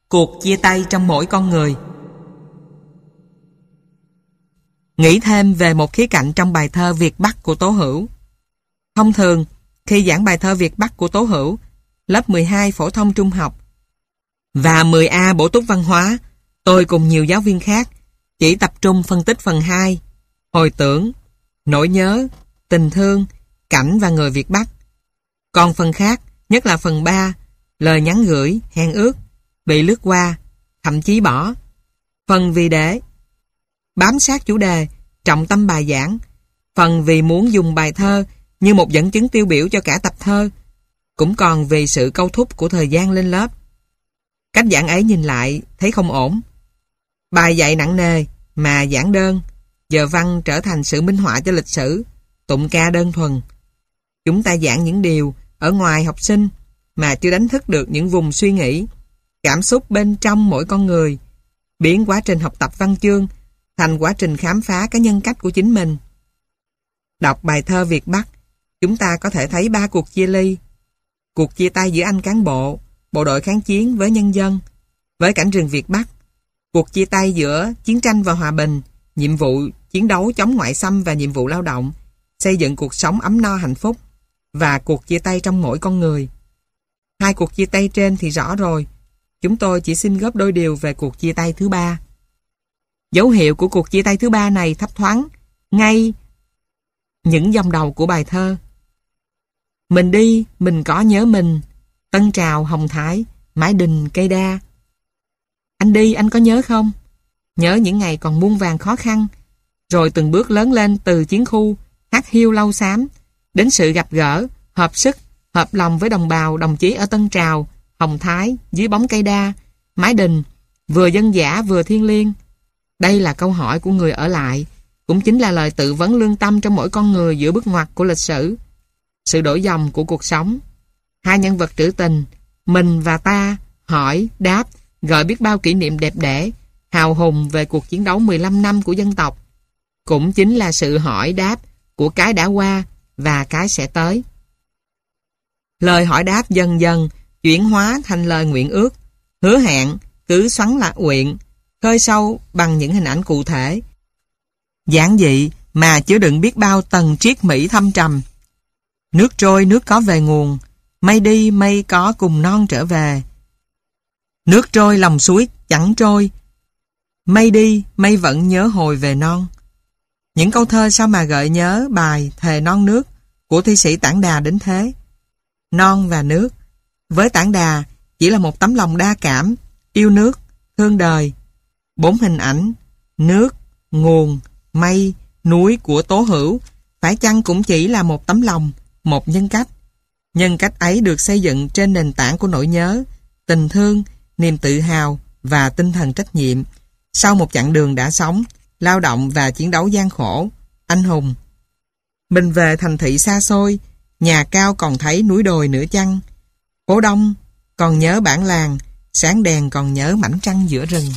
Cuộc chia tay trong mỗi con người. Nghĩ thêm về một khía cạnh trong bài thơ Việt Bắc của Tố Hữu. Thông thường, khi giảng bài thơ Việt Bắc của Tố Hữu, lớp 12 phổ thông trung học và 10A bổ túc văn hóa, tôi cùng nhiều giáo viên khác chỉ tập trung phân tích phần 2, hồi tưởng, nỗi nhớ, tình thương, cảnh và người Việt Bắc. Còn phần khác, nhất là phần 3, lời nhắn gửi, hẹn ước, bị lướt qua, thậm chí bỏ. Phần vì để bám sát chủ đề, trọng tâm bài giảng. Phần vì muốn dùng bài thơ như một dẫn chứng tiêu biểu cho cả tập thơ. Cũng còn vì sự câu thúc của thời gian lên lớp. Cách giảng ấy nhìn lại thấy không ổn. Bài dạy nặng nề mà giảng đơn, giờ văn trở thành sự minh họa cho lịch sử, tụng ca đơn thuần. Chúng ta giảng những điều ở ngoài học sinh mà chưa đánh thức được những vùng suy nghĩ, cảm xúc bên trong mỗi con người, biến quá trình học tập văn chương thành quá trình khám phá cái nhân cách của chính mình. Đọc bài thơ Việt Bắc, chúng ta có thể thấy 3 cuộc chia ly. Cuộc chia tay giữa anh cán bộ, bộ đội kháng chiến với nhân dân, với cảnh rừng Việt Bắc. Cuộc chia tay giữa chiến tranh và hòa bình, nhiệm vụ chiến đấu chống ngoại xâm và nhiệm vụ lao động, xây dựng cuộc sống ấm no hạnh phúc, và cuộc chia tay trong mỗi con người. 2 cuộc chia tay trên thì rõ rồi. Chúng tôi chỉ xin góp đôi điều về cuộc chia tay thứ 3. Dấu hiệu của cuộc chia tay thứ 3 này thấp thoáng ngay những dòng đầu của bài thơ. Mình đi, mình có nhớ mình, Tân Trào, Hồng Thái, Mãi Đình, Cây Đa. Anh đi, anh có nhớ không? Nhớ những ngày còn muôn vàn khó khăn, rồi từng bước lớn lên từ chiến khu, hát hiu lau xám, đến sự gặp gỡ, hợp sức, hợp lòng với đồng bào, đồng chí ở Tân Trào, Hồng Thái, dưới bóng cây đa, Mái Đình, vừa dân dã vừa thiêng liêng. Đây là câu hỏi của người ở lại, cũng chính là lời tự vấn lương tâm trong mỗi con người giữa bước ngoặt của lịch sử, sự đổi dòng của cuộc sống. 2 nhân vật trữ tình, mình và ta, hỏi, đáp, gợi biết bao kỷ niệm đẹp đẽ, hào hùng về cuộc chiến đấu 15 năm của dân tộc. Cũng chính là sự hỏi đáp của cái đã qua và cái sẽ tới. Lời hỏi đáp dần dần chuyển hóa thành lời nguyện ước, hứa hẹn, cứ xoắn lạc nguyện, khơi sâu bằng những hình ảnh cụ thể, giản dị mà chứa đựng biết bao tầng triết mỹ thâm trầm. Nước trôi nước có về nguồn, mây đi mây có cùng non trở về. Nước trôi lòng suối chẳng trôi, mây đi mây vẫn nhớ hồi về non. Những câu thơ sao mà gợi nhớ bài Thề Non Nước của thi sĩ Tản Đà đến thế. Non và nước, với Tản Đà chỉ là một tấm lòng đa cảm, yêu nước, thương đời. 4 hình ảnh, nước, nguồn, mây, núi của Tố Hữu phải chăng cũng chỉ là một tấm lòng, một nhân cách. Nhân cách ấy được xây dựng trên nền tảng của nỗi nhớ, tình thương, niềm tự hào và tinh thần trách nhiệm. Sau một chặng đường đã sống, lao động và chiến đấu gian khổ, anh hùng. Mình về thành thị xa xôi, nhà cao còn thấy núi đồi nửa chăng. Phố đông còn nhớ bản làng, sáng đèn còn nhớ mảnh trăng giữa rừng.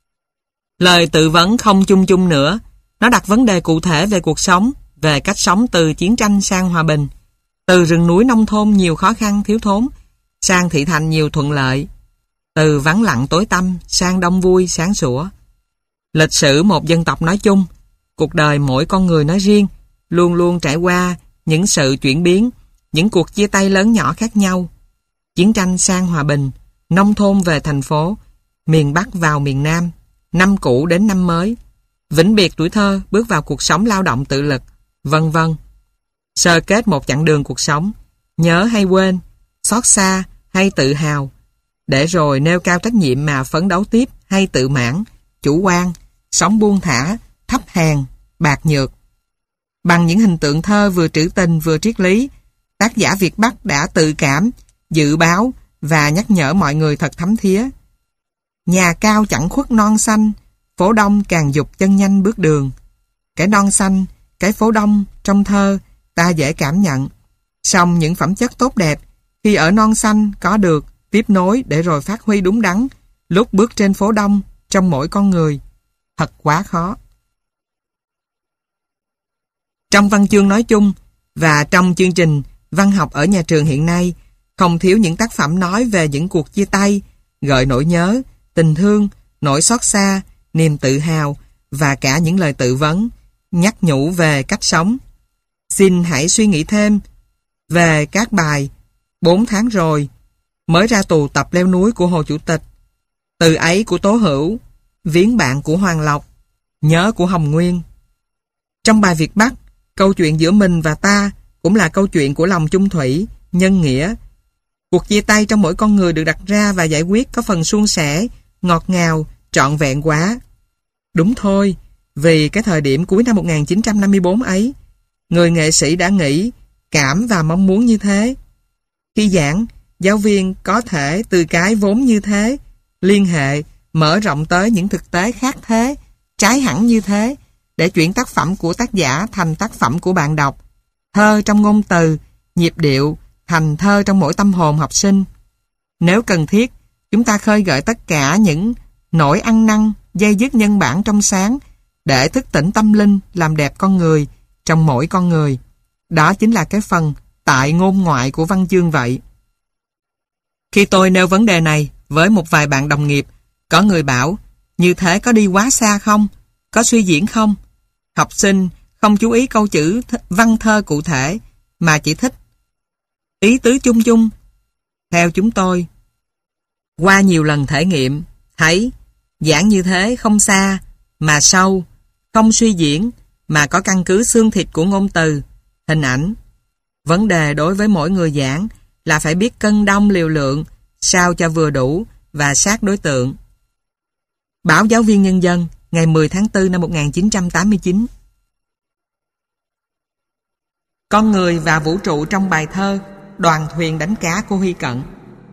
Lời tự vấn không chung chung nữa. Nó đặt vấn đề cụ thể về cuộc sống, về cách sống từ chiến tranh sang hòa bình, từ rừng núi nông thôn nhiều khó khăn thiếu thốn sang thị thành nhiều thuận lợi, từ vắng lặng tối tăm sang đông vui sáng sủa. Lịch sử một dân tộc nói chung, cuộc đời mỗi con người nói riêng, luôn luôn trải qua những sự chuyển biến, những cuộc chia tay lớn nhỏ khác nhau. Chiến tranh sang hòa bình, nông thôn về thành phố, miền Bắc vào miền Nam, năm cũ đến năm mới, vĩnh biệt tuổi thơ bước vào cuộc sống lao động tự lực, vân vân. Sơ kết một chặng đường cuộc sống, nhớ hay quên, xót xa hay tự hào, để rồi nêu cao trách nhiệm mà phấn đấu tiếp hay tự mãn, chủ quan, sống buông thả, thấp hèn, bạc nhược. Bằng những hình tượng thơ vừa trữ tình vừa triết lý, tác giả Việt Bắc đã tự cảm, dự báo và nhắc nhở mọi người thật thấm thía. Nhà cao chẳng khuất non xanh, phố đông càng dục chân nhanh bước đường. Cái non xanh, cái phố đông trong thơ ta dễ cảm nhận. Song những phẩm chất tốt đẹp khi ở non xanh có được tiếp nối để rồi phát huy đúng đắn lúc bước trên phố đông trong mỗi con người thật quá khó. Trong văn chương nói chung và trong chương trình văn học ở nhà trường hiện nay, không thiếu những tác phẩm nói về những cuộc chia tay, gợi nỗi nhớ tình thương, nỗi xót xa, niềm tự hào và cả những lời tự vấn, nhắc nhủ về cách sống. Xin hãy suy nghĩ thêm về các bài 4 tháng rồi, mới ra tù tập leo núi của Hồ Chủ tịch, Từ ấy của Tố Hữu, Viếng bạn của Hoàng Lộc, Nhớ của Hồng Nguyên. Trong bài Việt Bắc, câu chuyện giữa mình và ta cũng là câu chuyện của lòng chung thủy, nhân nghĩa. Cuộc chia tay trong mỗi con người được đặt ra và giải quyết có phần suôn sẻ, ngọt ngào, trọn vẹn quá. Đúng thôi, vì cái thời điểm cuối năm 1954 ấy, người nghệ sĩ đã nghĩ, cảm và mong muốn như thế. Khi giảng, giáo viên có thể từ cái vốn như thế, liên hệ, mở rộng tới những thực tế khác thế, trái hẳn như thế, để chuyển tác phẩm của tác giả thành tác phẩm của bạn đọc. Thơ trong ngôn từ, nhịp điệu, thành thơ trong mỗi tâm hồn học sinh. Nếu cần thiết, chúng ta khơi gợi tất cả những nỗi ăn năn, dây dứt nhân bản trong sáng, để thức tỉnh tâm linh, làm đẹp con người, trong mỗi con người. Đó chính là cái phần tại ngôn ngoại của văn chương vậy. Khi tôi nêu vấn đề này với một vài bạn đồng nghiệp, có người bảo, như thế có đi quá xa không? Có suy diễn không? Học sinh không chú ý câu chữ văn thơ cụ thể, mà chỉ thích ý tứ chung chung. Theo chúng tôi, qua nhiều lần thể nghiệm, thấy giảng như thế không xa, mà sâu, không suy diễn, mà có căn cứ xương thịt của ngôn từ, hình ảnh. Vấn đề đối với mỗi người giảng là phải biết cân đong liều lượng, sao cho vừa đủ và sát đối tượng. Báo Giáo viên Nhân dân, ngày 10 tháng 4 năm 1989. Con người và vũ trụ trong bài thơ Đoàn thuyền đánh cá của Huy Cận.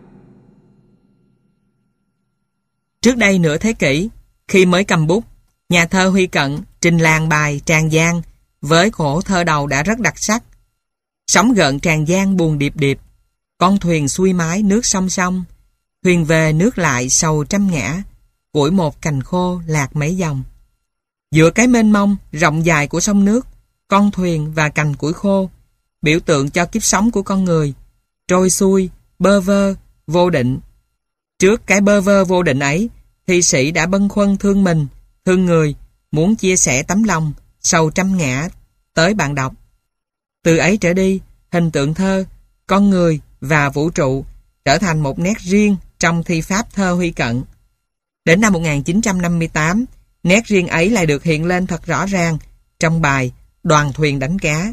Trước đây nửa thế kỷ, khi mới cầm bút, nhà thơ Huy Cận trình làng bài Tràng Giang với khổ thơ đầu đã rất đặc sắc. Sóng gợn Tràng Giang buồn điệp điệp, con thuyền xuôi mái nước song song, thuyền về nước lại sầu trăm ngã, củi một cành khô lạc mấy dòng. Giữa cái mênh mông rộng dài của sông nước, con thuyền và cành củi khô, biểu tượng cho kiếp sống của con người, trôi xuôi, bơ vơ, vô định. Trước cái bơ vơ vô định ấy, thi sĩ đã bâng khuâng thương mình, thương người, muốn chia sẻ tấm lòng, sầu trăm ngã tới bạn đọc. Từ ấy trở đi, hình tượng thơ, con người và vũ trụ trở thành một nét riêng trong thi pháp thơ Huy Cận. Đến năm 1958, nét riêng ấy lại được hiện lên thật rõ ràng trong bài Đoàn thuyền đánh cá.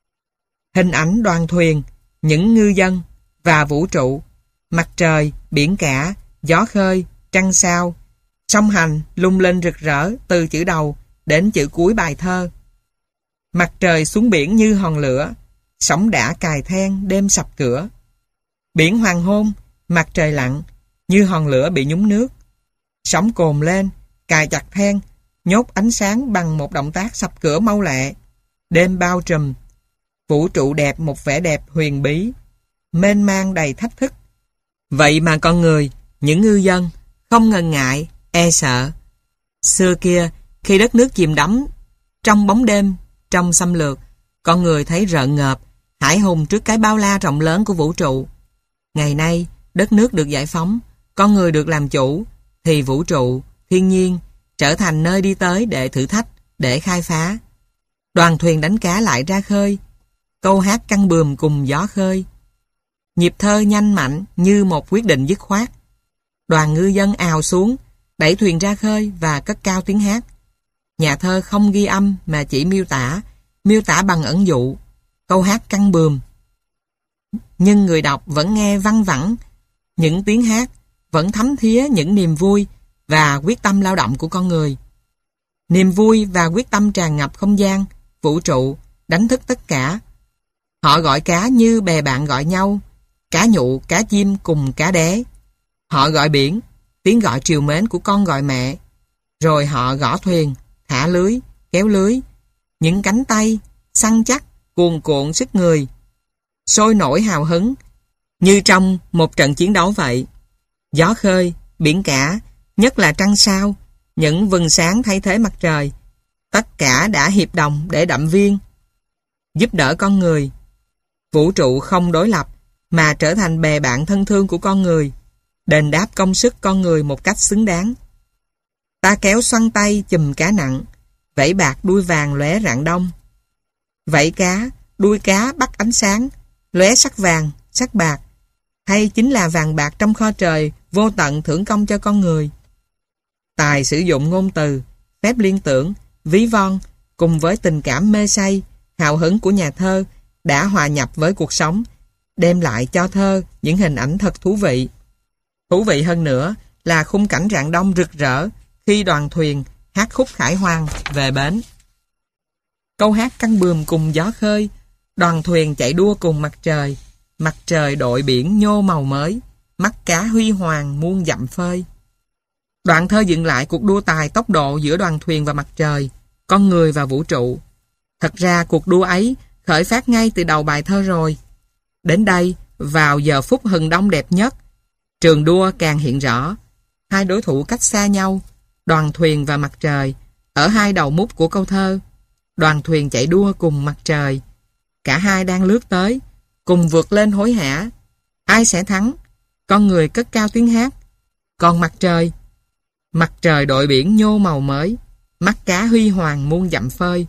Hình ảnh đoàn thuyền, những ngư dân và vũ trụ, mặt trời, biển cả, gió khơi, trăng sao, song hành lung linh rực rỡ từ chữ đầu đến chữ cuối bài thơ. Mặt trời xuống biển như hòn lửa, sóng đã cài then đêm sập cửa. Biển hoàng hôn, mặt trời lặn, như hòn lửa bị nhúng nước. Sóng cồn lên, cài chặt then, nhốt ánh sáng bằng một động tác sập cửa mau lẹ. Đêm bao trùm, vũ trụ đẹp một vẻ đẹp huyền bí, mênh mang đầy thách thức. Vậy mà con người, những ngư dân, không ngần ngại, e sợ. Xưa kia, khi đất nước chìm đắm trong bóng đêm, trong xâm lược, con người thấy rợn ngợp, hãi hùng trước cái bao la rộng lớn của vũ trụ. Ngày nay, đất nước được giải phóng, con người được làm chủ, thì vũ trụ, thiên nhiên trở thành nơi đi tới để thử thách, để khai phá. Đoàn thuyền đánh cá lại ra khơi, câu hát căng bườm cùng gió khơi. Nhịp thơ nhanh mạnh như một quyết định dứt khoát. Đoàn ngư dân ào xuống, đẩy thuyền ra khơi và cất cao tiếng hát. Nhà thơ không ghi âm mà chỉ miêu tả bằng ẩn dụ, câu hát căng bườm. Nhưng người đọc vẫn nghe văng vẳng những tiếng hát, vẫn thấm thía những niềm vui và quyết tâm lao động của con người. Niềm vui và quyết tâm tràn ngập không gian, vũ trụ, đánh thức tất cả. Họ gọi cá như bè bạn gọi nhau, cá nhụ, cá chim cùng cá đé. Họ gọi biển, tiếng gọi trìu mến của con gọi mẹ. Rồi họ gõ thuyền, thả lưới, kéo lưới. Những cánh tay, săn chắc, cuồn cuộn sức người, sôi nổi hào hứng, như trong một trận chiến đấu vậy. Gió khơi, biển cả, nhất là trăng sao, những vầng sáng thay thế mặt trời, tất cả đã hiệp đồng để động viên, giúp đỡ con người. Vũ trụ không đối lập, mà trở thành bè bạn thân thương của con người, đền đáp công sức con người một cách xứng đáng. Ta kéo xoăn tay chùm cá nặng, vẫy bạc đuôi vàng lóe rạng đông. Vẫy cá, đuôi cá bắt ánh sáng, lóe sắc vàng, sắc bạc, hay chính là vàng bạc trong kho trời vô tận thưởng công cho con người. Tài sử dụng ngôn từ, phép liên tưởng, ví von cùng với tình cảm mê say, hào hứng của nhà thơ đã hòa nhập với cuộc sống, đem lại cho thơ những hình ảnh thật thú vị. Thú vị hơn nữa là khung cảnh rạng đông rực rỡ khi đoàn thuyền hát khúc khải hoàn về bến. Câu hát căng buồm cùng gió khơi, đoàn thuyền chạy đua cùng mặt trời đội biển nhô màu mới, mắt cá huy hoàng muôn dặm phơi. Đoạn thơ dựng lại cuộc đua tài tốc độ giữa đoàn thuyền và mặt trời, con người và vũ trụ. Thật ra cuộc đua ấy khởi phát ngay từ đầu bài thơ rồi. Đến đây, vào giờ phút hừng đông đẹp nhất, trường đua càng hiện rõ. Hai đối thủ cách xa nhau, đoàn thuyền và mặt trời, ở hai đầu mút của câu thơ. Đoàn thuyền chạy đua cùng mặt trời. Cả hai đang lướt tới, cùng vượt lên hối hả. Ai sẽ thắng? Con người cất cao tiếng hát. Còn mặt trời đội biển nhô màu mới, mắt cá huy hoàng muôn dặm phơi.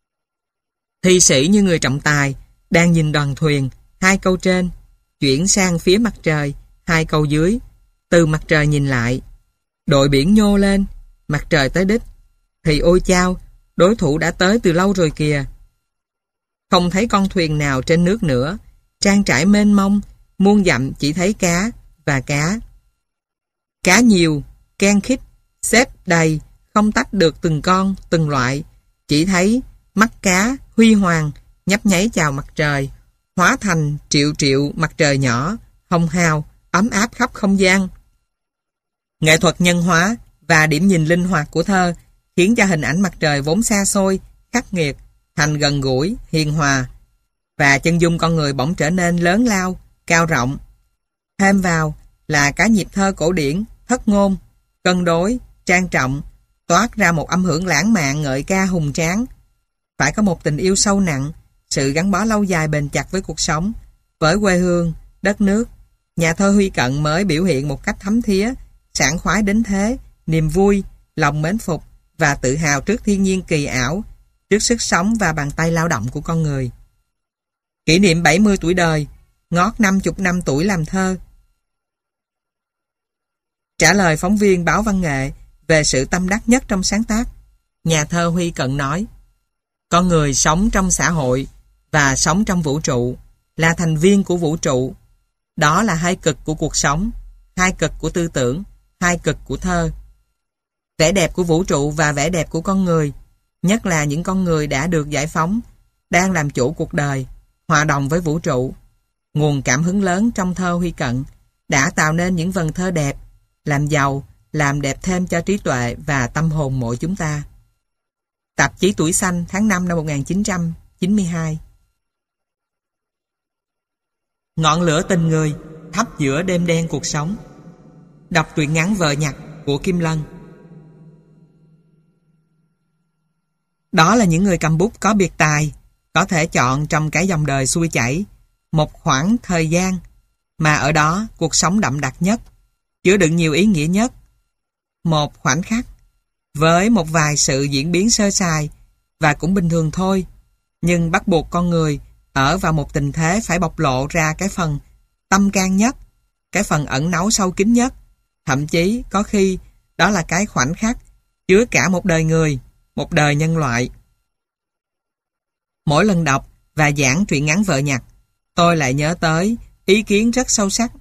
Thi sĩ như người trọng tài đang nhìn đoàn thuyền, hai câu trên, chuyển sang phía mặt trời, hai câu dưới, từ mặt trời nhìn lại. Đội biển nhô lên, mặt trời tới đích, thì ôi chao, đối thủ đã tới từ lâu rồi kìa. Không thấy con thuyền nào trên nước nữa, trang trải mênh mông, muôn dặm chỉ thấy cá và cá. Cá nhiều, ken khít, xếp đầy, không tách được từng con, từng loại, chỉ thấy mắt cá huy hoàng nhấp nháy chào mặt trời, hóa thành triệu triệu mặt trời nhỏ, hồng hào, ấm áp khắp không gian. Nghệ thuật nhân hóa và điểm nhìn linh hoạt của thơ khiến cho hình ảnh mặt trời vốn xa xôi, khắc nghiệt, thành gần gũi, hiền hòa, và chân dung con người bỗng trở nên lớn lao, cao rộng. Thêm vào là cả nhịp thơ cổ điển, thất ngôn, cân đối, trang trọng, toát ra một âm hưởng lãng mạn ngợi ca hùng tráng. Phải có một tình yêu sâu nặng, sự gắn bó lâu dài bền chặt với cuộc sống, với quê hương, đất nước. Nhà thơ Huy Cận mới biểu hiện một cách thấm thía, sảng khoái đến thế, niềm vui, lòng mến phục và tự hào trước thiên nhiên kỳ ảo, trước sức sống và bàn tay lao động của con người. Kỷ niệm 70 tuổi đời, ngót 50 năm tuổi làm thơ. Trả lời phóng viên báo Văn nghệ về sự tâm đắc nhất trong sáng tác, nhà thơ Huy Cận nói: con người sống trong xã hội và sống trong vũ trụ, là thành viên của vũ trụ. Đó là hai cực của cuộc sống, hai cực của tư tưởng, hai cực của thơ. Vẻ đẹp của vũ trụ và vẻ đẹp của con người, nhất là những con người đã được giải phóng, đang làm chủ cuộc đời, hòa đồng với vũ trụ. Nguồn cảm hứng lớn trong thơ Huy Cận đã tạo nên những vần thơ đẹp, làm giàu, làm đẹp thêm cho trí tuệ và tâm hồn mỗi chúng ta. Tạp chí Tuổi Xanh tháng 5 năm 1992. Ngọn lửa tình người thắp giữa đêm đen cuộc sống. Đọc truyện ngắn Vợ Nhặt của Kim Lân. Đó là những người cầm bút có biệt tài, có thể chọn trong cái dòng đời xuôi chảy một khoảng thời gian mà ở đó cuộc sống đậm đặc nhất, chứa đựng nhiều ý nghĩa nhất. Một khoảnh khắc với một vài sự diễn biến sơ sài và cũng bình thường thôi, nhưng bắt buộc con người ở vào một tình thế phải bộc lộ ra cái phần tâm can nhất, cái phần ẩn náu sâu kín nhất. Thậm chí có khi đó là cái khoảnh khắc chứa cả một đời người, một đời nhân loại. Mỗi lần đọc và giảng truyện ngắn Vợ Nhặt, tôi lại nhớ tới ý kiến rất sâu sắc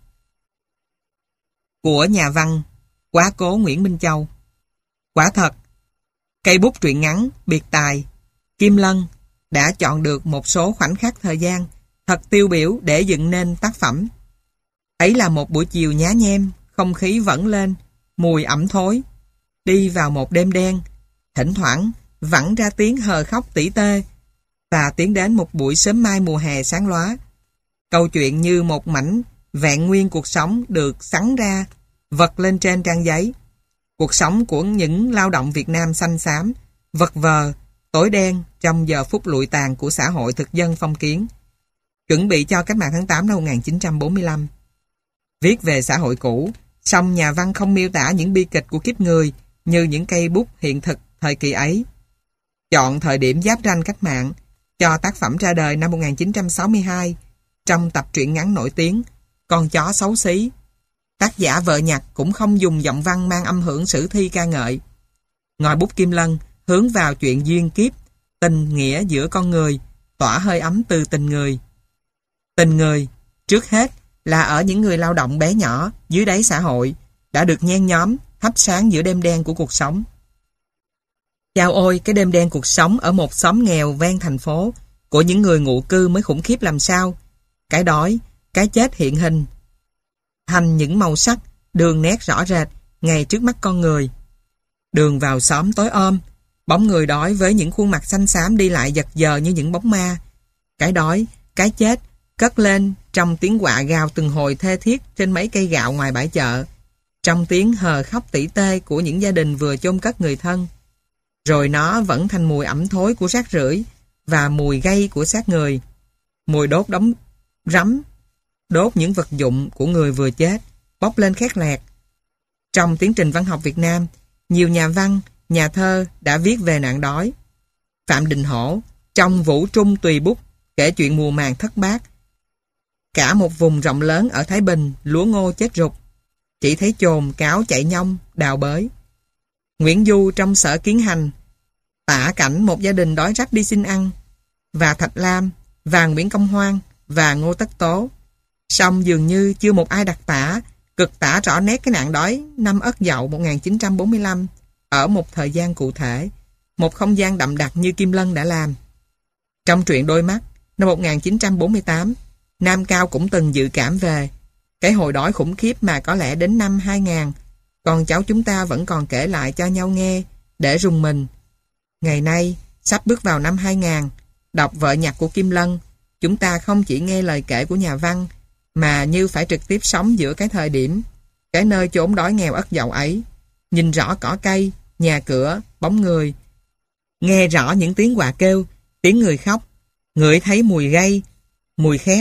của nhà văn quá cố Nguyễn Minh Châu. Quả thật, cây bút truyện ngắn biệt tài Kim Lân đã chọn được một số khoảnh khắc thời gian thật tiêu biểu để dựng nên tác phẩm. Ấy là một buổi chiều nhá nhem, không khí vẫn lên, mùi ẩm thối. Đi vào một đêm đen, thỉnh thoảng vẳng ra tiếng hờ khóc tỉ tê, và tiến đến một buổi sớm mai mùa hè sáng lóa. Câu chuyện như một mảnh vẹn nguyên cuộc sống được sắn ra, vật lên trên trang giấy. Cuộc sống của những lao động Việt Nam xanh xám, vật vờ, tối đen trong giờ phút lụi tàn của xã hội thực dân phong kiến, chuẩn bị cho cách mạng tháng 8 năm 1945. Viết về xã hội cũ, Song nhà văn không miêu tả những bi kịch của kiếp người như những cây bút hiện thực thời kỳ ấy. Chọn thời điểm giáp ranh cách mạng, cho tác phẩm ra đời năm 1962 trong tập truyện ngắn nổi tiếng Con chó xấu xí. Tác giả Vợ Nhặt cũng không dùng giọng văn mang âm hưởng sử thi ca ngợi. Ngòi bút Kim Lân hướng vào chuyện duyên kiếp, tình nghĩa giữa con người, tỏa hơi ấm từ tình người. Tình người, trước hết là ở những người lao động bé nhỏ dưới đáy xã hội, đã được nhen nhóm, thắp sáng giữa đêm đen của cuộc sống. Chao ôi, cái đêm đen cuộc sống ở một xóm nghèo ven thành phố của những người ngụ cư mới khủng khiếp làm sao. Cái đói, cái chết hiện hình thành những màu sắc, đường nét rõ rệt ngay trước mắt con người. Đường vào xóm tối om, bóng người đói với những khuôn mặt xanh xám đi lại giật giờ như những bóng ma. Cái đói, cái chết cất lên trong tiếng quạ gào từng hồi thê thiết trên mấy cây gạo ngoài bãi chợ, trong tiếng hờ khóc tỉ tê của những gia đình vừa chôn cất người thân. Rồi nó vẫn thành mùi ẩm thối của rác rưởi và mùi gây của xác người, mùi đốt đống rắm, đốt những vật dụng của người vừa chết, bốc lên khét lẹt. Trong tiến trình văn học Việt Nam, nhiều nhà văn, nhà thơ đã viết về nạn đói. Phạm Đình Hổ trong Vũ Trung Tùy Bút kể chuyện mùa màng thất bát. Cả một vùng rộng lớn ở Thái Bình lúa ngô chết rục, chỉ thấy chồn cáo chạy nhông đào bới. Nguyễn Du trong Sở Kiến Hành tả cảnh một gia đình đói rách đi xin ăn, và Thạch Lam và Nguyễn Công Hoan và Ngô Tất Tố. Song dường như chưa một ai đặc tả, cực tả rõ nét cái nạn đói năm Ất Dậu 1945 ở một thời gian cụ thể, một không gian đậm đặc như Kim Lân đã làm. Trong truyện Đôi Mắt năm 1948, Nam Cao cũng từng dự cảm về cái hồi đói khủng khiếp mà có lẽ đến năm 2000 con cháu chúng ta vẫn còn kể lại cho nhau nghe để rùng mình. Ngày nay, sắp bước vào năm 2000, đọc Vợ Nhặt của Kim Lân, chúng ta không chỉ nghe lời kể của nhà văn, mà như phải trực tiếp sống giữa cái thời điểm, cái nơi chốn đói nghèo Ất Dậu ấy, nhìn rõ cỏ cây, nhà cửa, bóng người, nghe rõ những tiếng quạ kêu, tiếng người khóc, ngửi thấy mùi gây, mùi khét.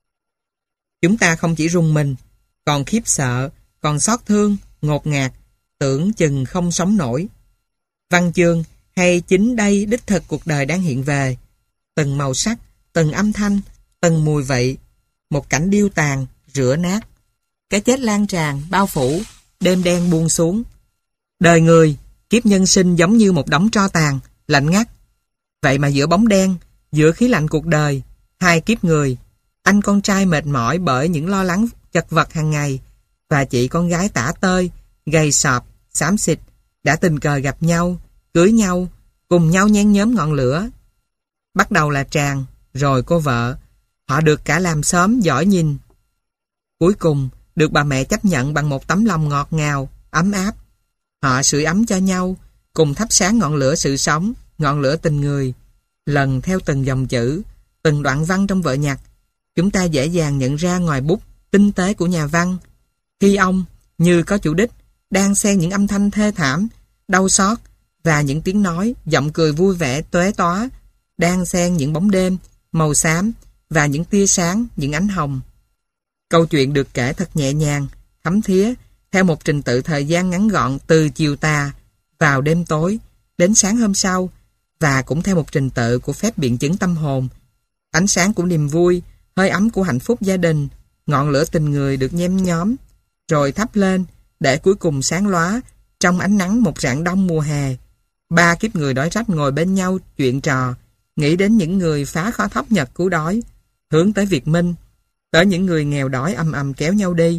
Chúng ta không chỉ rùng mình, còn khiếp sợ, còn xót thương, ngột ngạt, tưởng chừng không sống nổi. Văn chương hay chính đây đích thực cuộc đời đang hiện về, từng màu sắc, từng âm thanh, từng mùi vị, một cảnh điêu tàn, rửa nát. Cái chết lan tràn, bao phủ, đêm đen buông xuống. Đời người, kiếp nhân sinh giống như một đống tro tàn, lạnh ngắt. Vậy mà giữa bóng đen, giữa khí lạnh cuộc đời, hai kiếp người, anh con trai mệt mỏi bởi những lo lắng chật vật hàng ngày, và chị con gái tả tơi, gầy sọp, xám xịt, đã tình cờ gặp nhau, cưới nhau, cùng nhau nhen nhóm ngọn lửa. Bắt đầu là Tràng, rồi cô vợ. Họ được cả làng xóm giỏi nhìn. Cuối cùng, được bà mẹ chấp nhận bằng một tấm lòng ngọt ngào, ấm áp. Họ sưởi ấm cho nhau, cùng thắp sáng ngọn lửa sự sống, ngọn lửa tình người. Lần theo từng dòng chữ, từng đoạn văn trong Vợ Nhặt, chúng ta dễ dàng nhận ra ngòi bút tinh tế của nhà văn. Khi ông, như có chủ đích, đang xen những âm thanh thê thảm, đau xót và những tiếng nói, giọng cười vui vẻ tuế tóa, đang xen những bóng đêm, màu xám và những tia sáng, những ánh hồng. Câu chuyện được kể thật nhẹ nhàng, thấm thía, theo một trình tự thời gian ngắn gọn từ chiều tà vào đêm tối đến sáng hôm sau, và cũng theo một trình tự của phép biện chứng tâm hồn. Ánh sáng của niềm vui, hơi ấm của hạnh phúc gia đình, ngọn lửa tình người được nhen nhóm, rồi thắp lên để cuối cùng sáng lóa trong ánh nắng một rạng đông mùa hè. Ba kiếp người đói rách ngồi bên nhau chuyện trò, nghĩ đến những người phá khó thóc nhật cứu đói, hướng tới Việt Minh, tới những người nghèo đói ầm ầm kéo nhau đi.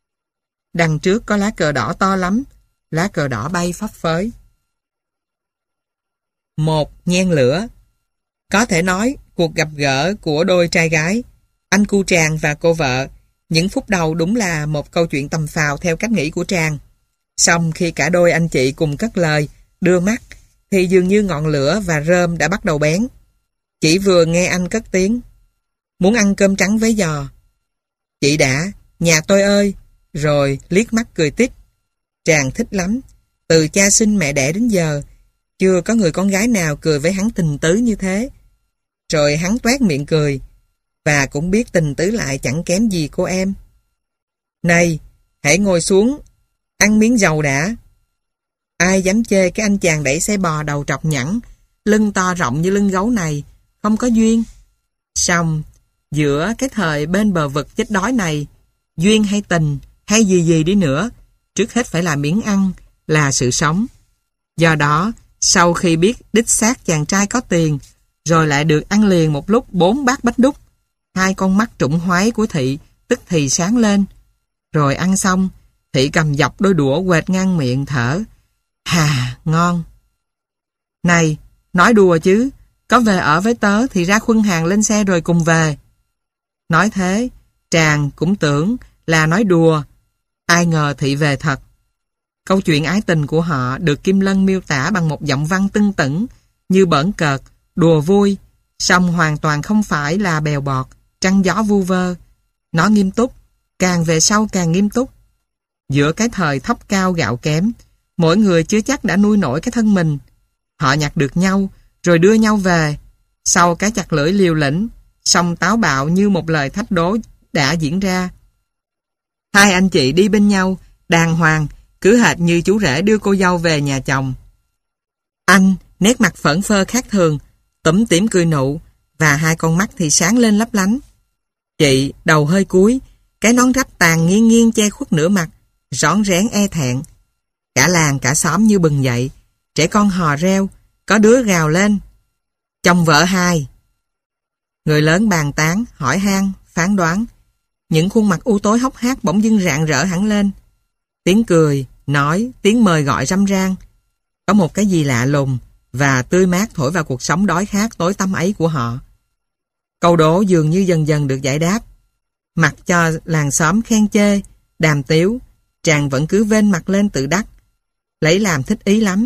Đằng trước có lá cờ đỏ to lắm, lá cờ đỏ bay phấp phới. Một nhen lửa. Có thể nói, cuộc gặp gỡ của đôi trai gái, anh cu Tràng và cô vợ, những phút đầu đúng là một câu chuyện tầm phào theo cách nghĩ của Tràng. Xong khi cả đôi anh chị cùng cất lời, đưa mắt, thì dường như ngọn lửa và rơm đã bắt đầu bén. Chỉ vừa nghe anh cất tiếng, muốn ăn cơm trắng với giò. Chị đã, nhà tôi ơi, rồi liếc mắt cười tít. Tràng thích lắm, từ cha sinh mẹ đẻ đến giờ, chưa có người con gái nào cười với hắn tình tứ như thế. Rồi hắn toét miệng cười, và cũng biết tình tứ lại chẳng kém gì cô em. Này, hãy ngồi xuống Ăn miếng dầu đã. Ai dám chê cái anh chàng đẩy xe bò đầu trọc nhẵn, lưng to rộng như lưng gấu này, không có duyên. Xong, giữa cái thời bên bờ vực chết đói này, duyên hay tình, hay gì gì đi nữa, trước hết phải là miếng ăn, là sự sống. Do đó, sau khi biết đích xác chàng trai có tiền, rồi lại được ăn liền một lúc 4 bát bánh đúc, 2 con mắt trũng hoáy của Thị tức thì sáng lên. Rồi ăn xong, Thị cầm dọc đôi đũa quệt ngang miệng thở. Hà, ngon. Này, nói đùa chứ, có về ở với tớ thì ra khuân hàng lên xe rồi cùng về. Nói thế, Tràng cũng tưởng là nói đùa, ai ngờ Thị về thật. Câu chuyện ái tình của họ được Kim Lân miêu tả bằng một giọng văn tưng tửng, như bỡn cợt, đùa vui, song hoàn toàn không phải là bèo bọt, trăng gió vu vơ. Nó nghiêm túc, càng về sau càng nghiêm túc. Giữa cái thời thấp cao gạo kém, mỗi người chưa chắc đã nuôi nổi cái thân mình. Họ nhặt được nhau, rồi đưa nhau về. Sau cái chặt lưỡi liều lĩnh, song táo bạo như một lời thách đố đã diễn ra. Hai anh chị đi bên nhau, đàng hoàng, cứ hệt như chú rể đưa cô dâu về nhà chồng. Anh, nét mặt phởn phơ khác thường, tủm tỉm cười nụ, và 2 con mắt thì sáng lên lấp lánh. Chị, đầu hơi cúi, cái nón rách tàn nghiêng nghiêng che khuất nửa mặt, rón rén e thẹn. Cả làng cả xóm như bừng dậy, trẻ con hò reo, có đứa gào lên. Chồng vợ hai. Người lớn bàn tán, hỏi han, phán đoán. Những khuôn mặt u tối hốc hác bỗng dưng rạng rỡ hẳn lên. Tiếng cười, nói, tiếng mời gọi râm ran. Có một cái gì lạ lùng và tươi mát thổi vào cuộc sống đói khát tối tăm ấy của họ. Câu đố dường như dần dần được giải đáp. Mặc cho làng xóm khen chê, đàm tiếu, Tràng vẫn cứ vênh mặt lên tự đắc, lấy làm thích ý lắm.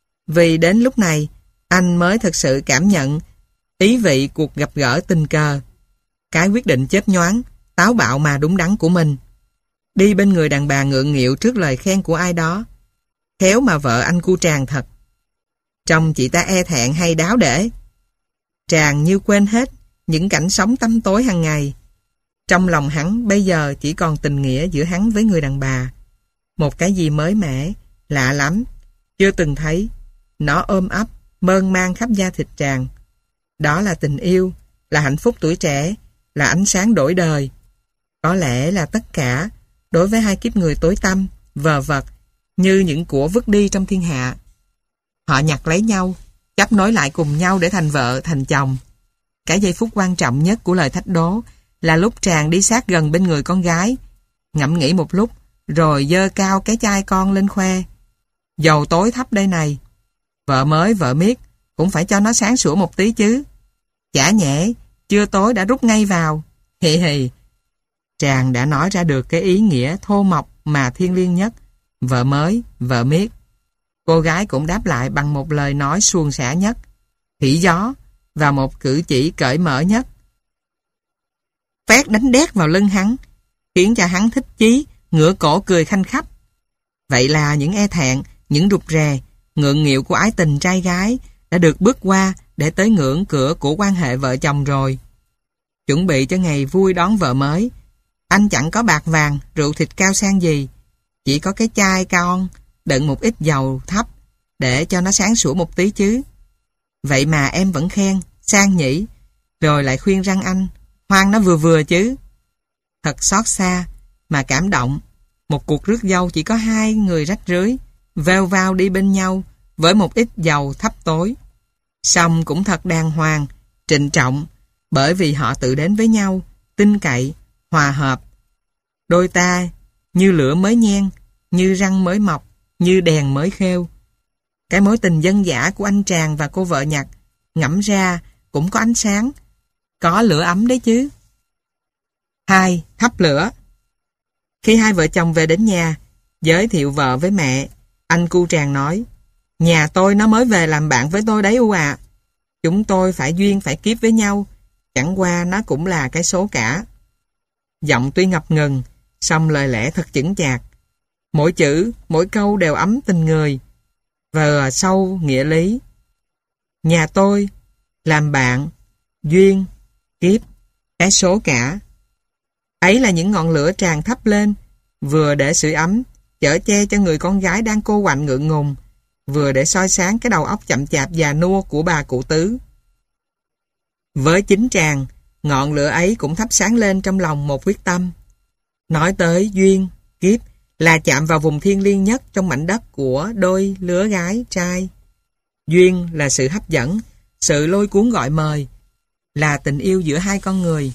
Vì đến lúc này, anh mới thực sự cảm nhận ý vị cuộc gặp gỡ tình cờ, cái quyết định chớp nhoáng, táo bạo mà đúng đắn của mình. Đi bên người đàn bà ngượng nghịu trước lời khen của ai đó. Khéo mà vợ anh cu Tràng thật. Trông chị ta e thẹn hay đáo để. Tràng như quên hết những cảnh sống tăm tối hàng ngày. Trong lòng hắn bây giờ chỉ còn tình nghĩa giữa hắn với người đàn bà. Một cái gì mới mẻ, lạ lắm, chưa từng thấy. Nó ôm ấp, mơn man khắp da thịt Tràng. Đó là tình yêu, là hạnh phúc tuổi trẻ, là ánh sáng đổi đời. Có lẽ là tất cả đối với hai kiếp người tối tăm, vờ vật, như những của vứt đi trong thiên hạ. Họ nhặt lấy nhau, chấp nối lại cùng nhau để thành vợ, thành chồng. Cái giây phút quan trọng nhất của lời thách đố là lúc Tràng đi sát gần bên người con gái, ngẫm nghĩ một lúc, rồi giơ cao cái chai con lên khoe. Dầu tối thấp đây này, vợ mới vợ miết, cũng phải cho nó sáng sủa một tí chứ. Chả nhẽ, chưa tối đã rút ngay vào. Hì hì. Tràng đã nói ra được cái ý nghĩa thô mộc mà thiêng liêng nhất. Vợ mới, vợ miết. Cô gái cũng đáp lại bằng một lời nói suôn sẻ nhất, hỉ gió, và một cử chỉ cởi mở nhất. Phét đánh đét vào lưng hắn, khiến cho hắn thích chí, ngửa cổ cười khanh khách. Vậy là những e thẹn, những rụt rè, ngượng nghịu của ái tình trai gái đã được bước qua để tới ngưỡng cửa của quan hệ vợ chồng rồi. Chuẩn bị cho ngày vui đón vợ mới, anh chẳng có bạc vàng, rượu thịt cao sang gì, chỉ có cái chai con đựng một ít dầu thấp để cho nó sáng sủa một tí chứ. Vậy mà em vẫn khen, sang nhỉ, rồi lại khuyên răng anh, hoang nó vừa vừa chứ. Thật xót xa, mà cảm động. Một cuộc rước dâu chỉ có 2 người rách rưới, veo vào đi bên nhau với một ít dầu thấp tối. Xong cũng thật đàng hoàng, trịnh trọng, bởi vì họ tự đến với nhau, tin cậy, hòa hợp. Đôi ta như lửa mới nhen, như răng mới mọc, như đèn mới khêu. Cái mối tình dân dã của anh Tràng và cô vợ Nhật ngẫm ra cũng có ánh sáng, có lửa ấm đấy chứ. 2. Thắp lửa. Khi hai vợ chồng về đến nhà, giới thiệu vợ với mẹ, anh cu Tràng nói, nhà tôi nó mới về làm bạn với tôi đấy u ạ. Chúng tôi phải duyên phải kiếp với nhau, chẳng qua nó cũng là cái số cả. Giọng tuy ngập ngừng, song lời lẽ thật chững chạc. Mỗi chữ, mỗi câu đều ấm tình người, và sâu nghĩa lý. Nhà tôi, làm bạn, duyên, kiếp, cái số cả. Ấy là những ngọn lửa Tràng thắp lên, vừa để sưởi ấm chở che cho người con gái đang cô quạnh ngượng ngùng, vừa để soi sáng cái đầu óc chậm chạp già nua của bà cụ Tứ. Với chính Tràng, ngọn lửa ấy cũng thắp sáng lên trong lòng một quyết tâm. Nói tới duyên, kiếp là chạm vào vùng thiêng liêng nhất trong mảnh đất của đôi lứa gái trai. Duyên là sự hấp dẫn, sự lôi cuốn gọi mời, là tình yêu giữa hai con người.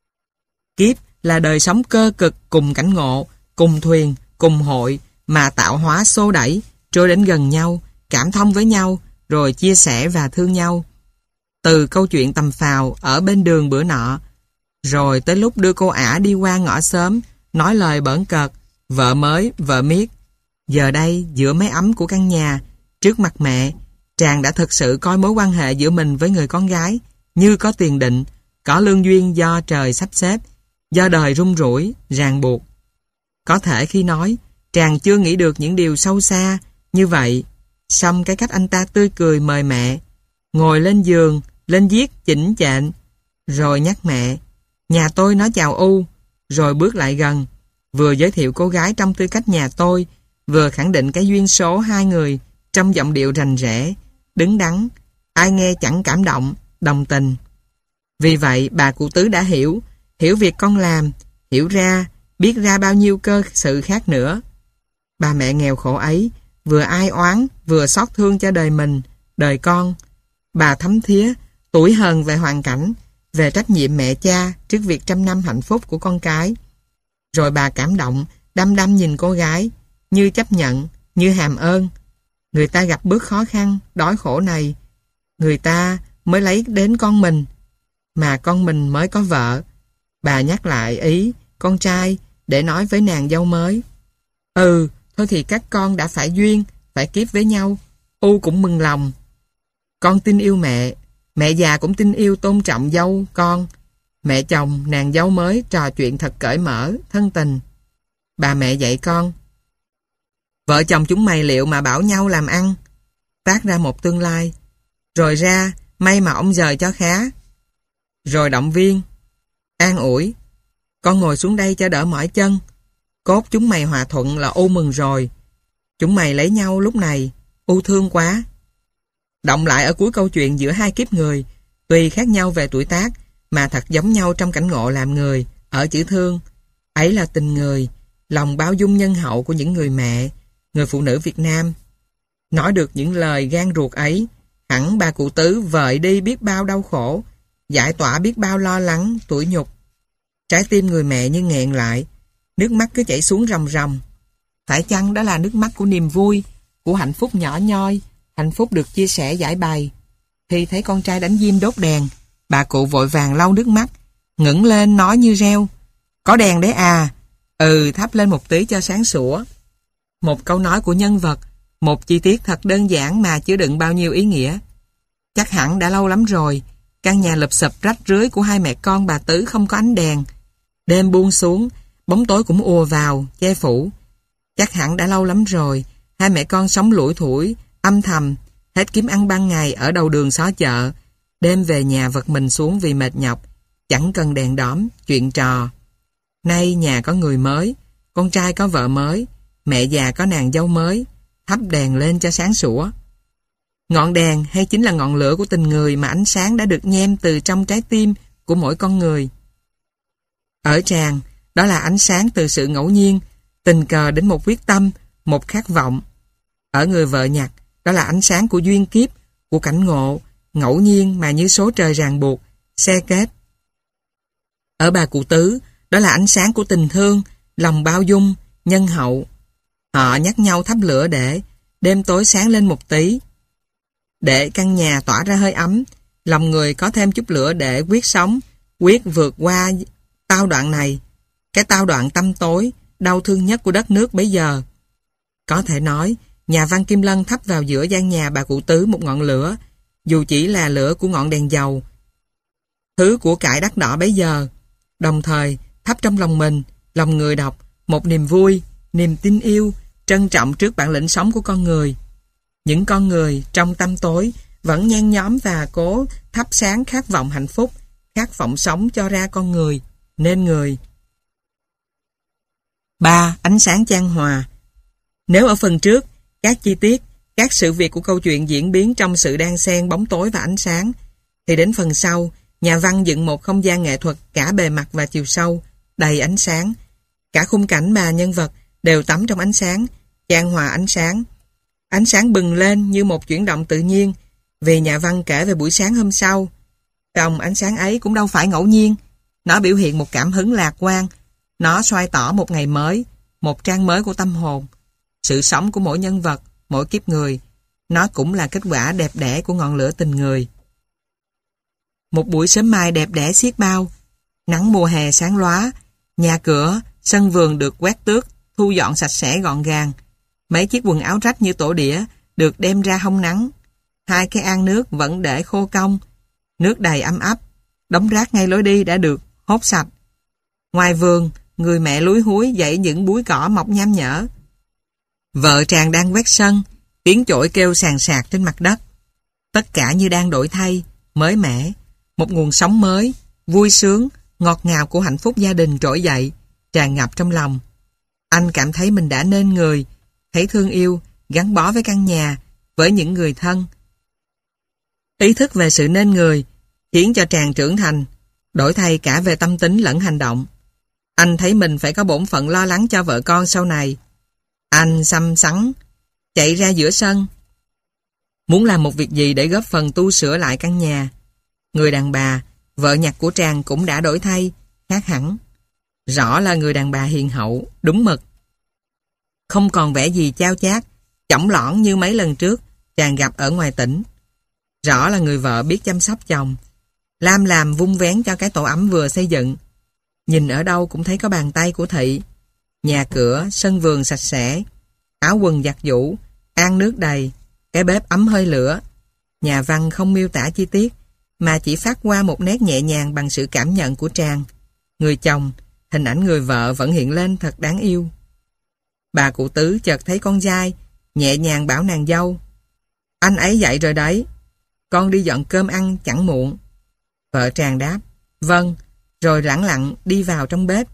Kiếp là đời sống cơ cực cùng cảnh ngộ, cùng thuyền, cùng hội mà tạo hóa xô đẩy, trôi đến gần nhau, cảm thông với nhau, rồi chia sẻ và thương nhau. Từ câu chuyện tầm phào ở bên đường bữa nọ, rồi tới lúc đưa cô ả đi qua ngõ xóm, nói lời bỡn cợt, vợ mới, vợ miết. Giờ đây, giữa mái ấm của căn nhà, trước mặt mẹ, Tràng đã thực sự coi mối quan hệ giữa mình với người con gái như có tiền định, có lương duyên do trời sắp xếp, do đời rung rủi, ràng buộc. Có thể khi nói, Tràng chưa nghĩ được những điều sâu xa như vậy, song cái cách anh ta tươi cười mời mẹ, ngồi lên giường, lên viết chỉnh chện, rồi nhắc mẹ, nhà tôi nói chào U, rồi bước lại gần, vừa giới thiệu cô gái trong tư cách nhà tôi, vừa khẳng định cái duyên số hai người trong giọng điệu rành rẽ, đứng đắn, ai nghe chẳng cảm động, đồng tình. Vì vậy bà cụ Tứ đã hiểu việc con làm, hiểu ra, biết ra bao nhiêu cơ sự khác nữa. Bà mẹ nghèo khổ ấy, vừa ai oán, vừa xót thương cho đời mình, đời con. Bà thấm thía, tủi hờn về hoàn cảnh, về trách nhiệm mẹ cha trước việc trăm năm hạnh phúc của con cái. Rồi bà cảm động, đăm đăm nhìn cô gái, như chấp nhận, như hàm ơn. Người ta gặp bước khó khăn, đói khổ này, người ta mới lấy đến con mình, mà con mình mới có vợ. Bà nhắc lại ý con trai để nói với nàng dâu mới. Thôi thì các con đã phải duyên, phải kiếp với nhau. U cũng mừng lòng. Con tin yêu mẹ, mẹ già cũng tin yêu tôn trọng dâu con. Mẹ chồng, nàng dâu mới trò chuyện thật cởi mở, thân tình. Bà mẹ dạy con. Vợ chồng chúng mày liệu mà bảo nhau làm ăn, tác ra một tương lai. Rồi ra, may mà ông dời cho khá. Rồi động viên, an ủi. Con ngồi xuống đây cho đỡ mỏi chân. Cốt chúng mày hòa thuận là U mừng rồi. Chúng mày lấy nhau lúc này, U thương quá. Động lại ở cuối câu chuyện giữa hai kiếp người, tuy khác nhau về tuổi tác, mà thật giống nhau trong cảnh ngộ làm người, ở chữ thương. Ấy là tình người, lòng bao dung nhân hậu của những người mẹ, người phụ nữ Việt Nam. Nói được những lời gan ruột ấy, hẳn bà cụ Tứ vợi đi biết bao đau khổ, giải tỏa biết bao lo lắng, tủi nhục. Trái tim người mẹ như nghẹn lại, nước mắt cứ chảy xuống ròng ròng. Phải chăng đó là nước mắt của niềm vui, của hạnh phúc nhỏ nhoi, hạnh phúc được chia sẻ giải bày. Khi thấy con trai đánh diêm đốt đèn, bà cụ vội vàng lau nước mắt, ngẩng lên nói như reo. Có đèn đấy à? Thắp lên một tí cho sáng sủa. Một câu nói của nhân vật, một chi tiết thật đơn giản mà chứa đựng bao nhiêu ý nghĩa. Chắc hẳn đã lâu lắm rồi, căn nhà lụp xụp rách rưới của hai mẹ con bà Tứ không có ánh đèn. Đêm buông xuống, bóng tối cũng ùa vào, che phủ. Chắc hẳn đã lâu lắm rồi, hai mẹ con sống lủi thủi, âm thầm, hết kiếm ăn ban ngày ở đầu đường xó chợ, đêm về nhà vật mình xuống vì mệt nhọc, chẳng cần đèn đóm, chuyện trò. Nay nhà có người mới, con trai có vợ mới, mẹ già có nàng dâu mới, thắp đèn lên cho sáng sủa. Ngọn đèn hay chính là ngọn lửa của tình người mà ánh sáng đã được nhem từ trong trái tim của mỗi con người. Ở Tràng, đó là ánh sáng từ sự ngẫu nhiên, tình cờ đến một quyết tâm, một khát vọng. Ở người vợ Nhật, đó là ánh sáng của duyên kiếp, của cảnh ngộ, ngẫu nhiên mà như số trời ràng buộc, xe kết. Ở bà cụ Tứ, đó là ánh sáng của tình thương, lòng bao dung, nhân hậu. Họ nhắc nhau thắp lửa để đêm tối sáng lên một tí. Để căn nhà tỏa ra hơi ấm, lòng người có thêm chút lửa để quyết sống, quyết vượt qua tao đoạn này, cái tao đoạn tăm tối, đau thương nhất của đất nước bấy giờ. Có thể nói, nhà văn Kim Lân thắp vào giữa gian nhà bà cụ Tứ một ngọn lửa, dù chỉ là lửa của ngọn đèn dầu, thứ của cải đắt đỏ bấy giờ, đồng thời thắp trong lòng mình, lòng người đọc, một niềm vui, niềm tin yêu, trân trọng trước bản lĩnh sống của con người. Những con người trong tăm tối vẫn nhen nhóm và cố thắp sáng khát vọng hạnh phúc, khát vọng sống cho ra con người, nên người. 3. Ánh sáng chan hòa. Nếu ở phần trước, các chi tiết, các sự việc của câu chuyện diễn biến trong sự đan xen bóng tối và ánh sáng, thì đến phần sau, nhà văn dựng một không gian nghệ thuật cả bề mặt và chiều sâu, đầy ánh sáng. Cả khung cảnh và nhân vật đều tắm trong ánh sáng, chan hòa ánh sáng. Ánh sáng bừng lên như một chuyển động tự nhiên, vì nhà văn kể về buổi sáng hôm sau. Trong ánh sáng ấy cũng đâu phải ngẫu nhiên, nó biểu hiện một cảm hứng lạc quan, nó soi tỏ một ngày mới, một trang mới của tâm hồn, sự sống của mỗi nhân vật, mỗi kiếp người. Nó cũng là kết quả đẹp đẽ của ngọn lửa tình người. Một buổi sớm mai đẹp đẽ xiết bao, nắng mùa hè sáng lóa, nhà cửa, sân vườn được quét tước, thu dọn sạch sẽ gọn gàng. Mấy chiếc quần áo rách như tổ đĩa được đem ra hong nắng. 2 cái ao nước vẫn để khô cong, nước đầy ấm áp, đống rác ngay lối đi đã được hốt sạch. Ngoài vườn, người mẹ lúi húi dãy những búi cỏ mọc nham nhở. Vợ chàng đang quét sân, tiếng chổi kêu sàn sạc trên mặt đất. Tất cả như đang đổi thay, mới mẻ, một nguồn sống mới, vui sướng, ngọt ngào của hạnh phúc gia đình trỗi dậy, tràn ngập trong lòng. Anh cảm thấy mình đã nên người, thấy thương yêu, gắn bó với căn nhà, với những người thân. Ý thức về sự nên người khiến cho chàng trưởng thành, đổi thay cả về tâm tính lẫn hành động. Anh thấy mình phải có bổn phận lo lắng cho vợ con sau này. Anh xăm xắn, chạy ra giữa sân, muốn làm một việc gì để góp phần tu sửa lại căn nhà. Người đàn bà, vợ nhặt của chàng cũng đã đổi thay, khác hẳn. Rõ là người đàn bà hiền hậu, đúng mực. Không còn vẻ gì chao chát, chỏng lõn như mấy lần trước chàng gặp ở ngoài tỉnh. Rõ là người vợ biết chăm sóc chồng, lam làm vung vén cho cái tổ ấm vừa xây dựng. Nhìn ở đâu cũng thấy có bàn tay của thị. Nhà cửa, sân vườn sạch sẽ, áo quần giặt giũ, an nước đầy, cái bếp ấm hơi lửa. Nhà văn không miêu tả chi tiết, mà chỉ phát qua một nét nhẹ nhàng bằng sự cảm nhận của chàng. Người chồng, hình ảnh người vợ vẫn hiện lên thật đáng yêu. Bà cụ Tứ chợt thấy con trai, nhẹ nhàng bảo nàng dâu: "Anh ấy dậy rồi đấy, con đi dọn cơm ăn chẳng muộn." Vợ chàng đáp: "Vâng", rồi lẳng lặng đi vào trong bếp.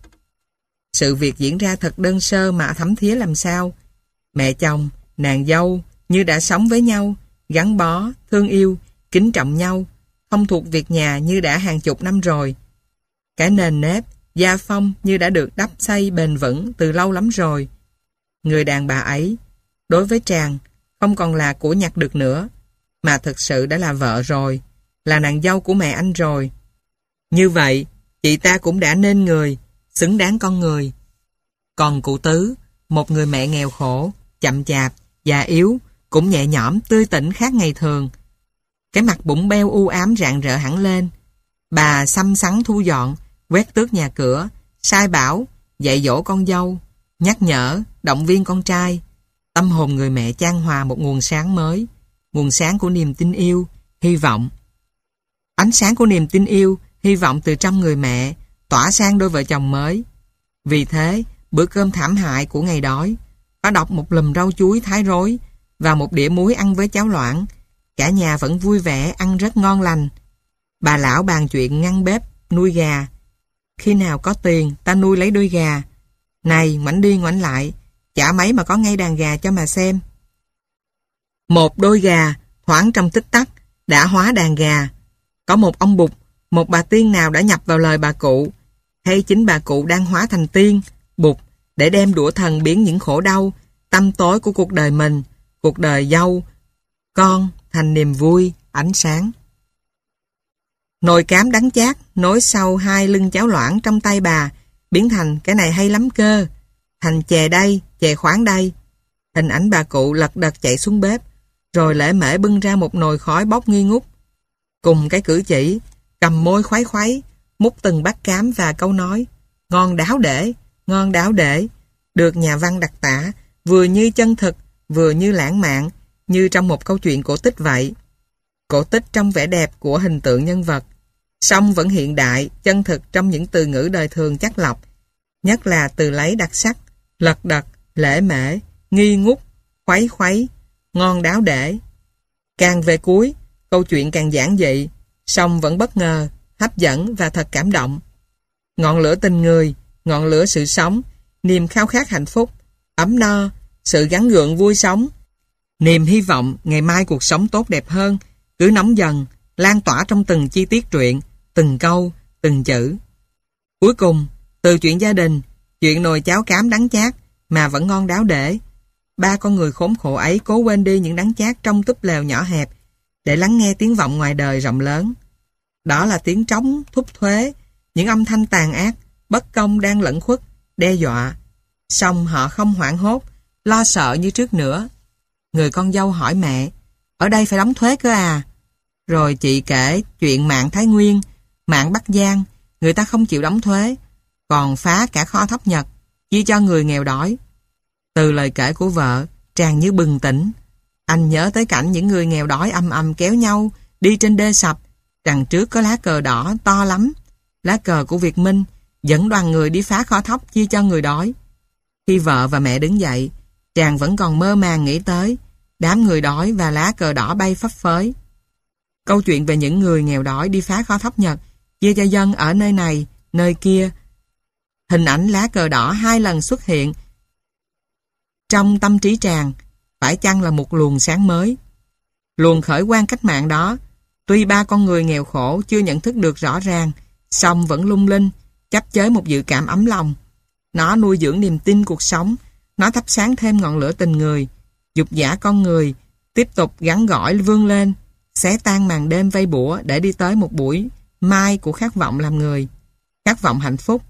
Sự việc diễn ra thật đơn sơ mà thấm thía làm sao. Mẹ chồng, nàng dâu như đã sống với nhau, gắn bó, thương yêu, kính trọng nhau, không thuộc việc nhà như đã hàng chục năm rồi. Cái nền nếp, gia phong như đã được đắp xây bền vững từ lâu lắm rồi. Người đàn bà ấy, đối với chàng, không còn là của nhặt được nữa, mà thực sự đã là vợ rồi, là nàng dâu của mẹ anh rồi. Như vậy, chị ta cũng đã nên người, xứng đáng con người. Còn cụ Tứ, một người mẹ nghèo khổ, chậm chạp, già yếu, cũng nhẹ nhõm, tươi tỉnh khác ngày thường. Cái mặt bụng beo u ám rạng rỡ hẳn lên. Bà xăm xắn thu dọn, quét tước nhà cửa, sai bảo, dạy dỗ con dâu, nhắc nhở, động viên con trai. Tâm hồn người mẹ chan hòa một nguồn sáng mới, nguồn sáng của niềm tin yêu, hy vọng. Ánh sáng của niềm tin yêu, hy vọng từ trong người mẹ tỏa sang đôi vợ chồng mới. Vì thế, bữa cơm thảm hại của ngày đói, có đọc một lùm rau chuối thái rối và một đĩa muối ăn với cháo loãng, cả nhà vẫn vui vẻ ăn rất ngon lành. Bà lão bàn chuyện ngăn bếp nuôi gà. Khi nào có tiền ta nuôi lấy đôi gà. Này ngoảnh đi ngoảnh lại, chả mấy mà có ngay đàn gà cho mà xem. Một đôi gà thoáng trong tích tắc đã hóa đàn gà. Có một ông bụt, một bà tiên nào đã nhập vào lời bà cụ, hay chính bà cụ đang hóa thành tiên, bụt để đem đũa thần biến những khổ đau, tăm tối của cuộc đời mình, cuộc đời dâu, con thành niềm vui, ánh sáng. Nồi cám đắng chát nối sau 2 lưng cháo loãng trong tay bà, biến thành cái này hay lắm cơ, thành chè đây, chè khoáng đây. Hình ảnh bà cụ lật đật chạy xuống bếp, rồi lễ mễ bưng ra một nồi khói bốc nghi ngút. Cùng cái cử chỉ, cầm môi khoái khoái, múc từng bát cám và câu nói ngon đáo để, được nhà văn đặc tả, vừa như chân thực, vừa như lãng mạn, như trong một câu chuyện cổ tích vậy. Cổ tích trong vẻ đẹp của hình tượng nhân vật, song vẫn hiện đại, chân thực trong những từ ngữ đời thường chắc lọc, nhất là từ lấy đặc sắc, lật đật, lễ mễ, nghi ngút, khuấy khuấy, ngon đáo để. Càng về cuối, câu chuyện càng giản dị, song vẫn bất ngờ, hấp dẫn và thật cảm động. Ngọn lửa tình người, ngọn lửa sự sống, niềm khao khát hạnh phúc, ấm no, sự gắn gượng vui sống, niềm hy vọng ngày mai cuộc sống tốt đẹp hơn, cứ nóng dần, lan tỏa trong từng chi tiết truyện, từng câu, từng chữ. Cuối cùng, từ chuyện gia đình, chuyện nồi cháo cám đắng chát mà vẫn ngon đáo để, ba con người khốn khổ ấy cố quên đi những đắng chát trong túp lều nhỏ hẹp để lắng nghe tiếng vọng ngoài đời rộng lớn. Đó là tiếng trống, thúc thuế, những âm thanh tàn ác, bất công đang lẩn khuất, đe dọa. Song họ không hoảng hốt, lo sợ như trước nữa. Người con dâu hỏi mẹ, ở đây phải đóng thuế cơ à? Rồi chị kể chuyện mạng Thái Nguyên, mạng Bắc Giang, người ta không chịu đóng thuế, còn phá cả kho thóc Nhật, chia cho người nghèo đói. Từ lời kể của vợ, Tràng như bừng tỉnh. Anh nhớ tới cảnh những người nghèo đói ầm ầm kéo nhau, đi trên đê sập, đằng trước có lá cờ đỏ to lắm, lá cờ của Việt Minh, dẫn đoàn người đi phá kho thóc chia cho người đói. Khi vợ và mẹ đứng dậy, Tràng vẫn còn mơ màng nghĩ tới đám người đói và lá cờ đỏ bay phấp phới. Câu chuyện về những người nghèo đói đi phá kho thóc Nhật, chia cho dân ở nơi này, nơi kia. Hình ảnh lá cờ đỏ 2 lần xuất hiện trong tâm trí Tràng, phải chăng là một luồng sáng mới. Luồng khởi quang cách mạng đó, tuy ba con người nghèo khổ chưa nhận thức được rõ ràng, song vẫn lung linh, chấp chới một dự cảm ấm lòng. Nó nuôi dưỡng niềm tin cuộc sống, nó thắp sáng thêm ngọn lửa tình người, dục dã con người, tiếp tục gắn gỏi vươn lên, xé tan màn đêm vây bủa để đi tới một buổi mai của khát vọng làm người, khát vọng hạnh phúc.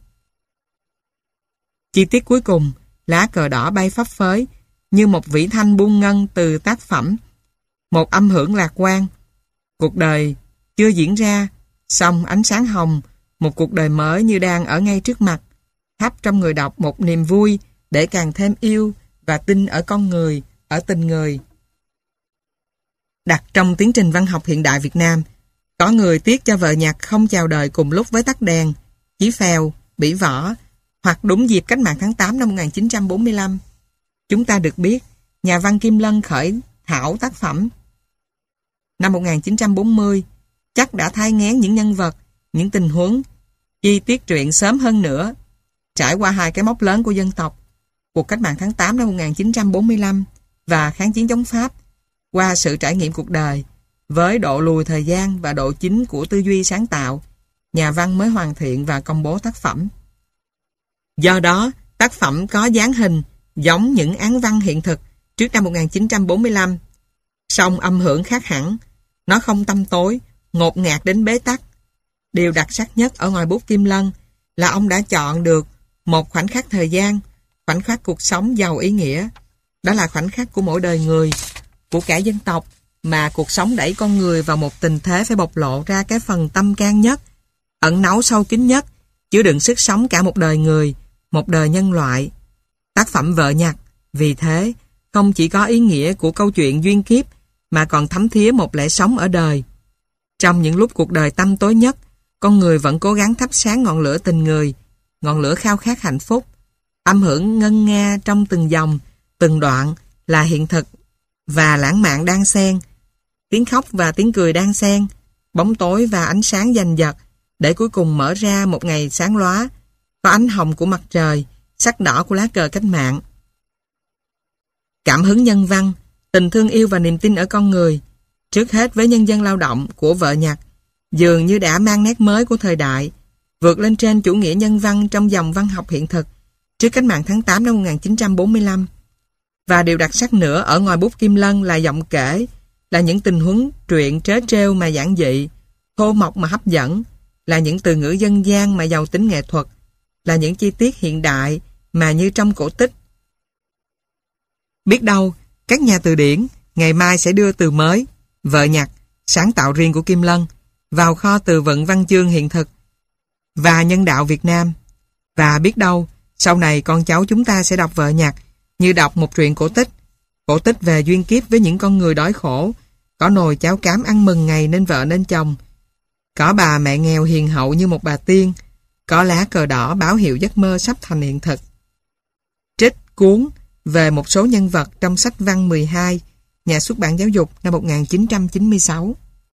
Chi tiết cuối cùng, lá cờ đỏ bay phấp phới, như một vĩ thanh buông ngân từ tác phẩm, một âm hưởng lạc quan. Cuộc đời chưa diễn ra, song ánh sáng hồng, một cuộc đời mới như đang ở ngay trước mặt, thắp trong người đọc một niềm vui để càng thêm yêu và tin ở con người, ở tình người. Đặt trong tiến trình văn học hiện đại Việt Nam, có người tiếc cho vợ nhạc không chào đời cùng lúc với tắt đèn, Chí Phèo, Bỉ Võ, hoặc đúng dịp cách mạng tháng 8 năm 1945. Chúng ta được biết, nhà văn Kim Lân khởi thảo tác phẩm năm 1940, chắc đã thai nghén những nhân vật, những tình huống, chi tiết truyện sớm hơn nữa. Trải qua 2 cái mốc lớn của dân tộc, cuộc cách mạng tháng 8 năm 1945 và kháng chiến chống Pháp, qua sự trải nghiệm cuộc đời, với độ lùi thời gian và độ chính của tư duy sáng tạo, nhà văn mới hoàn thiện và công bố tác phẩm. Do đó, tác phẩm có dáng hình giống những án văn hiện thực trước năm 1945, song âm hưởng khác hẳn. Nó không tăm tối, ngột ngạt đến bế tắc. Điều đặc sắc nhất ở ngòi bút Kim Lân là ông đã chọn được một khoảnh khắc thời gian, khoảnh khắc cuộc sống giàu ý nghĩa. Đó là khoảnh khắc của mỗi đời người, của cả dân tộc, mà cuộc sống đẩy con người vào một tình thế phải bộc lộ ra cái phần tâm can nhất, ẩn náu sâu kín nhất, chứa đựng sức sống cả một đời người, một đời nhân loại. Tác phẩm Vợ Nhặt, vì thế, không chỉ có ý nghĩa của câu chuyện duyên kiếp, mà còn thấm thía một lẽ sống ở đời. Trong những lúc cuộc đời tăm tối nhất, con người vẫn cố gắng thắp sáng ngọn lửa tình người, ngọn lửa khao khát hạnh phúc. Âm hưởng ngân nga trong từng dòng, từng đoạn là hiện thực và lãng mạn đan xen, tiếng khóc và tiếng cười đan xen, bóng tối và ánh sáng giành giật, để cuối cùng mở ra một ngày sáng lóa, có ánh hồng của mặt trời, sắc đỏ của lá cờ cách mạng. Cảm hứng nhân văn, tình thương yêu và niềm tin ở con người, trước hết với nhân dân lao động của Vợ Nhặt, dường như đã mang nét mới của thời đại, vượt lên trên chủ nghĩa nhân văn trong dòng văn học hiện thực trước cách mạng tháng 8 năm 1945. Và điều đặc sắc nữa ở ngòi bút Kim Lân là giọng kể, là những tình huống truyện trớ trêu mà giản dị, thô mộc mà hấp dẫn, là những từ ngữ dân gian mà giàu tính nghệ thuật, là những chi tiết hiện đại mà như trong cổ tích. Biết đâu, các nhà từ điển ngày mai sẽ đưa từ mới, Vợ Nhặt, sáng tạo riêng của Kim Lân, vào kho từ vựng văn chương hiện thực và nhân đạo Việt Nam. Và biết đâu, sau này con cháu chúng ta sẽ đọc Vợ Nhặt như đọc một truyện cổ tích về duyên kiếp với những con người đói khổ, có nồi cháo cám ăn mừng ngày nên vợ nên chồng, có bà mẹ nghèo hiền hậu như một bà tiên, có lá cờ đỏ báo hiệu giấc mơ sắp thành hiện thực. Trích cuốn về một số nhân vật trong sách văn 12, nhà xuất bản Giáo dục năm 1996.